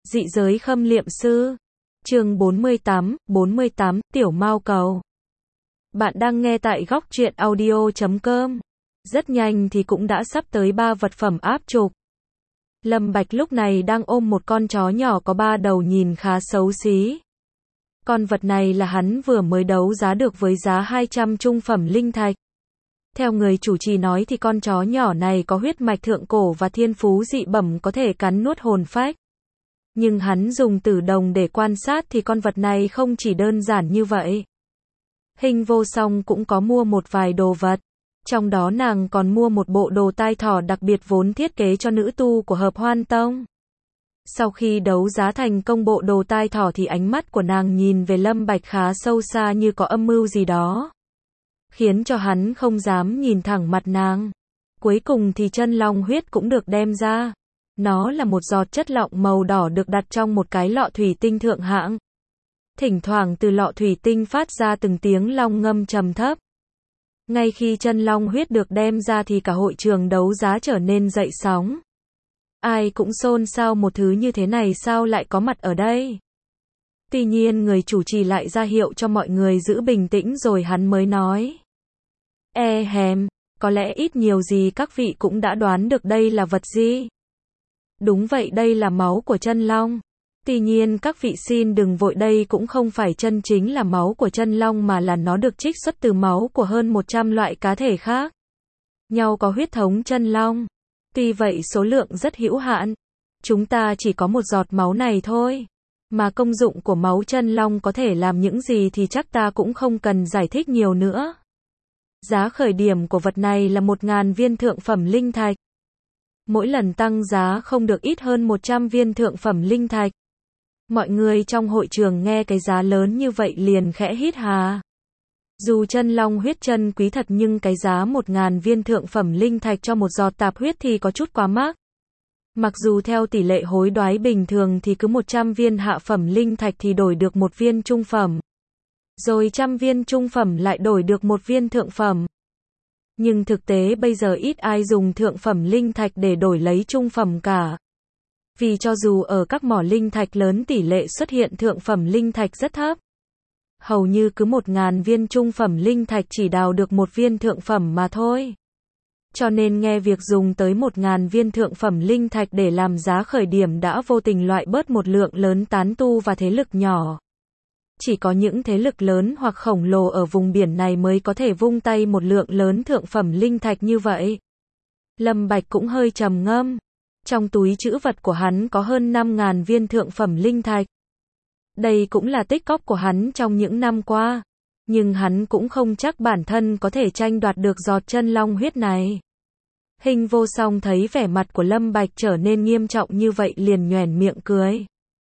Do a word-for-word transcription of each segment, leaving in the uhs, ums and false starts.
Dị giới khâm liệm sư. Chương bốn mươi tám, bốn mươi tám, Tiểu Mao Cầu. Bạn đang nghe tại góc truyện audio chấm com. Rất nhanh thì cũng đã sắp tới ba vật phẩm áp trục. Lâm Bạch lúc này đang ôm một con chó nhỏ có ba đầu nhìn khá xấu xí. Con vật này là hắn vừa mới đấu giá được với giá hai trăm trung phẩm linh thạch. Theo người chủ trì nói thì con chó nhỏ này có huyết mạch thượng cổ và thiên phú dị bẩm có thể cắn nuốt hồn phách. Nhưng hắn dùng tử đồng để quan sát thì con vật này không chỉ đơn giản như vậy. Hình Vô Song cũng có mua một vài đồ vật. Trong đó nàng còn mua một bộ đồ tai thỏ đặc biệt vốn thiết kế cho nữ tu của Hợp Hoan Tông. Sau khi đấu giá thành công bộ đồ tai thỏ thì ánh mắt của nàng nhìn về Lâm Bạch khá sâu xa như có âm mưu gì đó. Khiến cho hắn không dám nhìn thẳng mặt nàng. Cuối cùng thì chân long huyết cũng được đem ra. Nó là một giọt chất lỏng màu đỏ được đặt trong một cái lọ thủy tinh thượng hạng. Thỉnh thoảng từ lọ thủy tinh phát ra từng tiếng long ngâm trầm thấp. Ngay khi chân long huyết được đem ra thì cả hội trường đấu giá trở nên dậy sóng. Ai cũng xôn xao một thứ như thế này sao lại có mặt ở đây. Tuy nhiên người chủ trì lại ra hiệu cho mọi người giữ bình tĩnh rồi hắn mới nói. E hèm, có lẽ ít nhiều gì các vị cũng đã đoán được đây là vật gì. Đúng vậy, đây là máu của chân long. Tuy nhiên các vị xin đừng vội, đây cũng không phải chân chính là máu của chân long mà là nó được trích xuất từ máu của hơn một trăm loại cá thể khác. Nhau có huyết thống chân long. Tuy vậy số lượng rất hữu hạn. Chúng ta chỉ có một giọt máu này thôi. Mà công dụng của máu chân long có thể làm những gì thì chắc ta cũng không cần giải thích nhiều nữa. Giá khởi điểm của vật này là một nghìn viên thượng phẩm linh thạch. Mỗi lần tăng giá không được ít hơn một trăm viên thượng phẩm linh thạch. Mọi người trong hội trường nghe cái giá lớn như vậy liền khẽ hít hà. Dù chân long huyết chân quý thật nhưng cái giá một nghìn viên thượng phẩm linh thạch cho một giọt tạp huyết thì có chút quá mắc. Mặc dù theo tỷ lệ hối đoái bình thường thì cứ một trăm viên hạ phẩm linh thạch thì đổi được một viên trung phẩm. Rồi trăm viên trung phẩm lại đổi được một viên thượng phẩm. Nhưng thực tế bây giờ ít ai dùng thượng phẩm linh thạch để đổi lấy trung phẩm cả. Vì cho dù ở các mỏ linh thạch lớn tỷ lệ xuất hiện thượng phẩm linh thạch rất thấp. Hầu như cứ một nghìn viên trung phẩm linh thạch chỉ đào được một viên thượng phẩm mà thôi. Cho nên nghe việc dùng tới một nghìn viên thượng phẩm linh thạch để làm giá khởi điểm đã vô tình loại bớt một lượng lớn tán tu và thế lực nhỏ. Chỉ có những thế lực lớn hoặc khổng lồ ở vùng biển này mới có thể vung tay một lượng lớn thượng phẩm linh thạch như vậy. Lâm Bạch cũng hơi trầm ngâm. Trong túi trữ vật của hắn có hơn năm nghìn viên thượng phẩm linh thạch. Đây cũng là tích cóp của hắn trong những năm qua. Nhưng hắn cũng không chắc bản thân có thể tranh đoạt được giọt chân long huyết này. Hình Vô Song thấy vẻ mặt của Lâm Bạch trở nên nghiêm trọng như vậy liền nhoẻn miệng cười.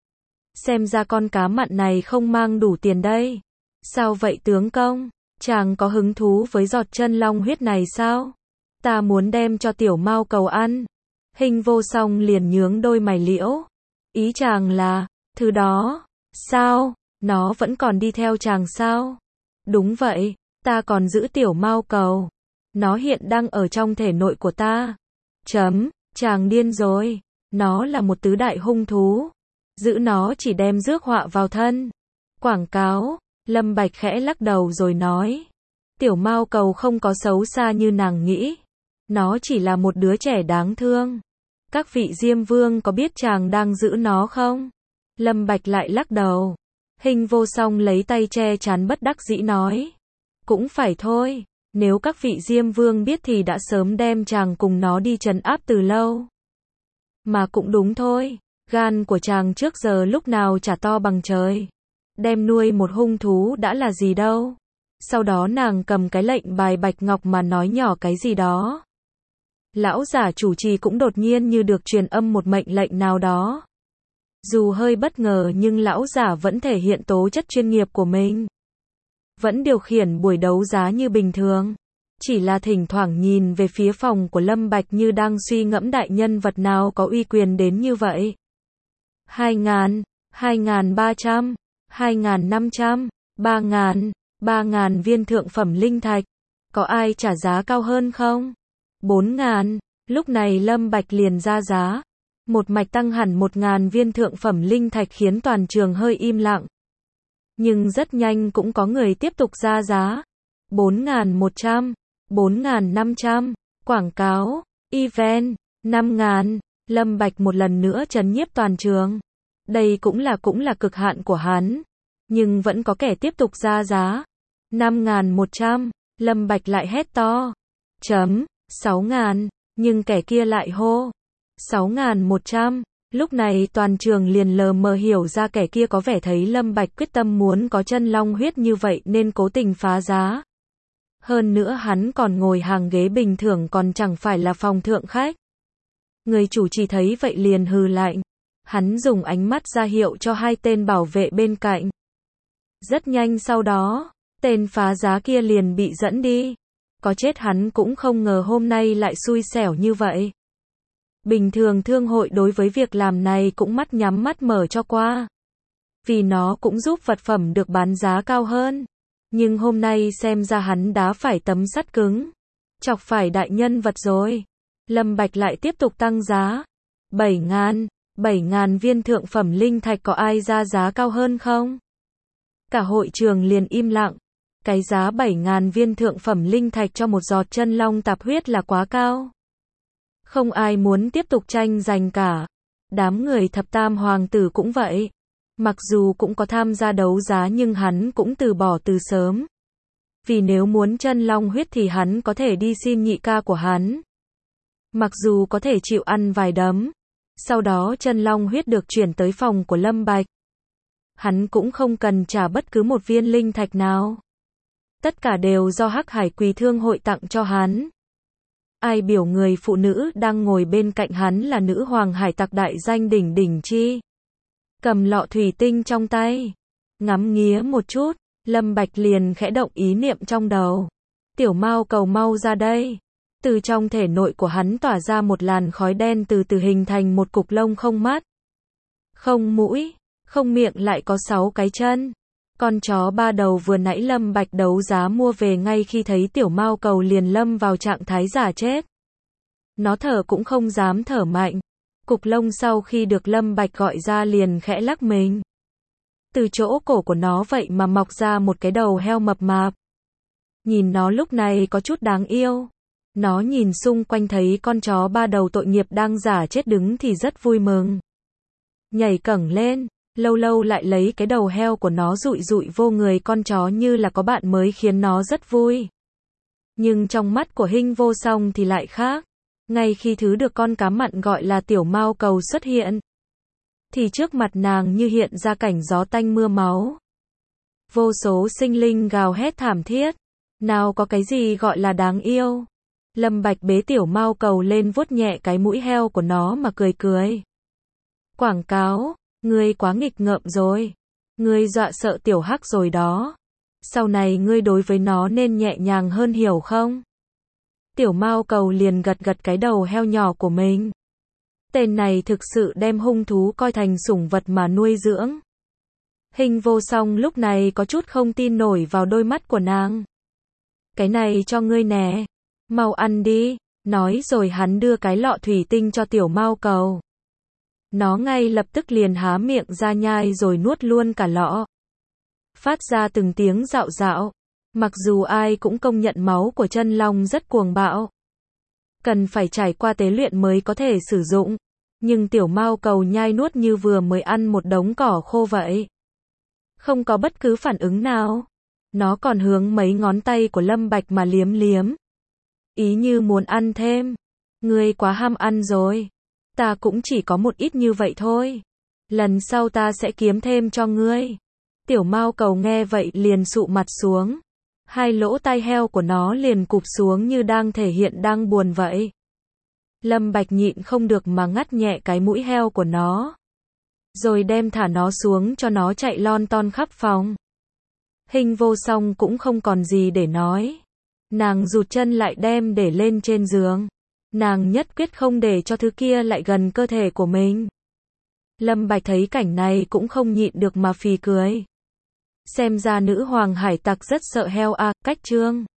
Xem ra con cá mặn này không mang đủ tiền đây. Sao vậy tướng công? Chàng có hứng thú với giọt chân long huyết này sao? Ta muốn đem cho Tiểu Mao Cầu ăn. Hình Vô Song liền nhướng đôi mày liễu. Ý chàng là, thứ đó, sao? Nó vẫn còn đi theo chàng sao? Đúng vậy, ta còn giữ Tiểu Mao Cầu. Nó hiện đang ở trong thể nội của ta. Chấm, chàng điên rồi. Nó là một tứ đại hung thú. Giữ nó chỉ đem rước họa vào thân. Quảng cáo. Lâm Bạch khẽ lắc đầu rồi nói. Tiểu Mao Cầu không có xấu xa như nàng nghĩ. Nó chỉ là một đứa trẻ đáng thương. Các vị Diêm Vương có biết chàng đang giữ nó không? Lâm Bạch lại lắc đầu. Hình Vô Song lấy tay che chắn bất đắc dĩ nói. Cũng phải thôi. Nếu các vị Diêm Vương biết thì đã sớm đem chàng cùng nó đi trấn áp từ lâu. Mà cũng đúng thôi. Gan của chàng trước giờ lúc nào chả to bằng trời. Đem nuôi một hung thú đã là gì đâu. Sau đó nàng cầm cái lệnh bài bạch ngọc mà nói nhỏ cái gì đó. Lão giả chủ trì cũng đột nhiên như được truyền âm một mệnh lệnh nào đó. Dù hơi bất ngờ nhưng lão giả vẫn thể hiện tố chất chuyên nghiệp của mình. Vẫn điều khiển buổi đấu giá như bình thường. Chỉ là thỉnh thoảng nhìn về phía phòng của Lâm Bạch như đang suy ngẫm đại nhân vật nào có uy quyền đến như vậy. Hai ngàn, hai ngàn ba trăm, hai ngàn năm trăm, ba ngàn, ba ngàn viên thượng phẩm linh thạch. Có ai trả giá cao hơn không? Bốn ngàn. Lúc này Lâm Bạch liền ra giá. Một mạch tăng hẳn một ngàn viên thượng phẩm linh thạch khiến toàn trường hơi im lặng. Nhưng rất nhanh cũng có người tiếp tục ra giá. bốn nghìn một trăm, bốn nghìn năm trăm, quảng cáo, event, năm nghìn. Lâm Bạch một lần nữa trấn nhiếp toàn trường. Đây cũng là cũng là cực hạn của hắn. Nhưng vẫn có kẻ tiếp tục ra giá. năm nghìn một trăm, Lâm Bạch lại hét to. Chấm, sáu nghìn, nhưng kẻ kia lại hô. sáu nghìn một trăm, lúc này toàn trường liền lờ mờ hiểu ra kẻ kia có vẻ thấy Lâm Bạch quyết tâm muốn có chân long huyết như vậy nên cố tình phá giá. Hơn nữa hắn còn ngồi hàng ghế bình thường còn chẳng phải là phòng thượng khách. Người chủ chỉ thấy vậy liền hừ lạnh. Hắn dùng ánh mắt ra hiệu cho hai tên bảo vệ bên cạnh. Rất nhanh sau đó, tên phá giá kia liền bị dẫn đi. Có chết hắn cũng không ngờ hôm nay lại xui xẻo như vậy. Bình thường thương hội đối với việc làm này cũng mắt nhắm mắt mở cho qua. Vì nó cũng giúp vật phẩm được bán giá cao hơn. Nhưng hôm nay xem ra hắn đá phải tấm sắt cứng. Chọc phải đại nhân vật rồi. Lâm Bạch lại tiếp tục tăng giá. bảy nghìn, bảy nghìn viên thượng phẩm linh thạch có ai ra giá cao hơn không? Cả hội trường liền im lặng. Cái giá bảy nghìn viên thượng phẩm linh thạch cho một giọt chân long tạp huyết là quá cao. Không ai muốn tiếp tục tranh giành cả. Đám người thập tam hoàng tử cũng vậy. Mặc dù cũng có tham gia đấu giá nhưng hắn cũng từ bỏ từ sớm. Vì nếu muốn chân long huyết thì hắn có thể đi xin nhị ca của hắn. Mặc dù có thể chịu ăn vài đấm. Sau đó chân long huyết được chuyển tới phòng của Lâm Bạch. Hắn cũng không cần trả bất cứ một viên linh thạch nào. Tất cả đều do Hắc Hải Quỳ Thương hội tặng cho hắn. Ai biểu người phụ nữ đang ngồi bên cạnh hắn là nữ hoàng hải tặc đại danh đỉnh đỉnh chi. Cầm lọ thủy tinh trong tay. Ngắm nghía một chút, Lâm Bạch liền khẽ động ý niệm trong đầu. Tiểu Mao cầu mau ra đây. Từ trong thể nội của hắn tỏa ra một làn khói đen từ từ hình thành một cục lông không mắt. Không mũi, không miệng lại có sáu cái chân. Con chó ba đầu vừa nãy Lâm Bạch đấu giá mua về ngay khi thấy tiểu Mao cầu liền lâm vào trạng thái giả chết. Nó thở cũng không dám thở mạnh. Cục lông sau khi được Lâm Bạch gọi ra liền khẽ lắc mình. Từ chỗ cổ của nó vậy mà mọc ra một cái đầu heo mập mạp. Nhìn nó lúc này có chút đáng yêu. Nó nhìn xung quanh thấy con chó ba đầu tội nghiệp đang giả chết đứng thì rất vui mừng. Nhảy cẳng lên, lâu lâu lại lấy cái đầu heo của nó dụi dụi vô người con chó như là có bạn mới khiến nó rất vui. Nhưng trong mắt của Hinh Vô Song thì lại khác. Ngay khi thứ được con cá mặn gọi là tiểu Mao cầu xuất hiện, thì trước mặt nàng như hiện ra cảnh gió tanh mưa máu. Vô số sinh linh gào hét thảm thiết. Nào có cái gì gọi là đáng yêu. Lâm Bạch bế tiểu Mao cầu lên vuốt nhẹ cái mũi heo của nó mà cười cười. Quảng cáo, ngươi quá nghịch ngợm rồi. Ngươi dọa sợ tiểu Hắc rồi đó. Sau này ngươi đối với nó nên nhẹ nhàng hơn hiểu không? Tiểu Mao cầu liền gật gật cái đầu heo nhỏ của mình. Tên này thực sự đem hung thú coi thành sủng vật mà nuôi dưỡng. Hinh Vô Song lúc này có chút không tin nổi vào đôi mắt của nàng. Cái này cho ngươi nè. Mau ăn đi. Nói rồi hắn đưa cái lọ thủy tinh cho tiểu Mao cầu. Nó ngay lập tức liền há miệng ra nhai rồi nuốt luôn cả lọ. Phát ra từng tiếng rạo rạo. Mặc dù ai cũng công nhận máu của chân long rất cuồng bạo. Cần phải trải qua tế luyện mới có thể sử dụng. Nhưng tiểu Mao cầu nhai nuốt như vừa mới ăn một đống cỏ khô vậy. Không có bất cứ phản ứng nào. Nó còn hướng mấy ngón tay của Lâm Bạch mà liếm liếm. Ý như muốn ăn thêm. Ngươi quá ham ăn rồi. Ta cũng chỉ có một ít như vậy thôi. Lần sau ta sẽ kiếm thêm cho ngươi. Tiểu Mao cầu nghe vậy liền sụ mặt xuống. Hai lỗ tai heo của nó liền cụp xuống như đang thể hiện đang buồn vậy. Lâm Bạch nhịn không được mà ngắt nhẹ cái mũi heo của nó. Rồi đem thả nó xuống cho nó chạy lon ton khắp phòng. Hinh Vô Song cũng không còn gì để nói. Nàng rụt chân lại đem để lên trên giường. Nàng nhất quyết không để cho thứ kia lại gần cơ thể của mình. Lâm Bạch thấy cảnh này cũng không nhịn được mà phì cười. Xem ra nữ hoàng hải tặc rất sợ heo à, cách chương.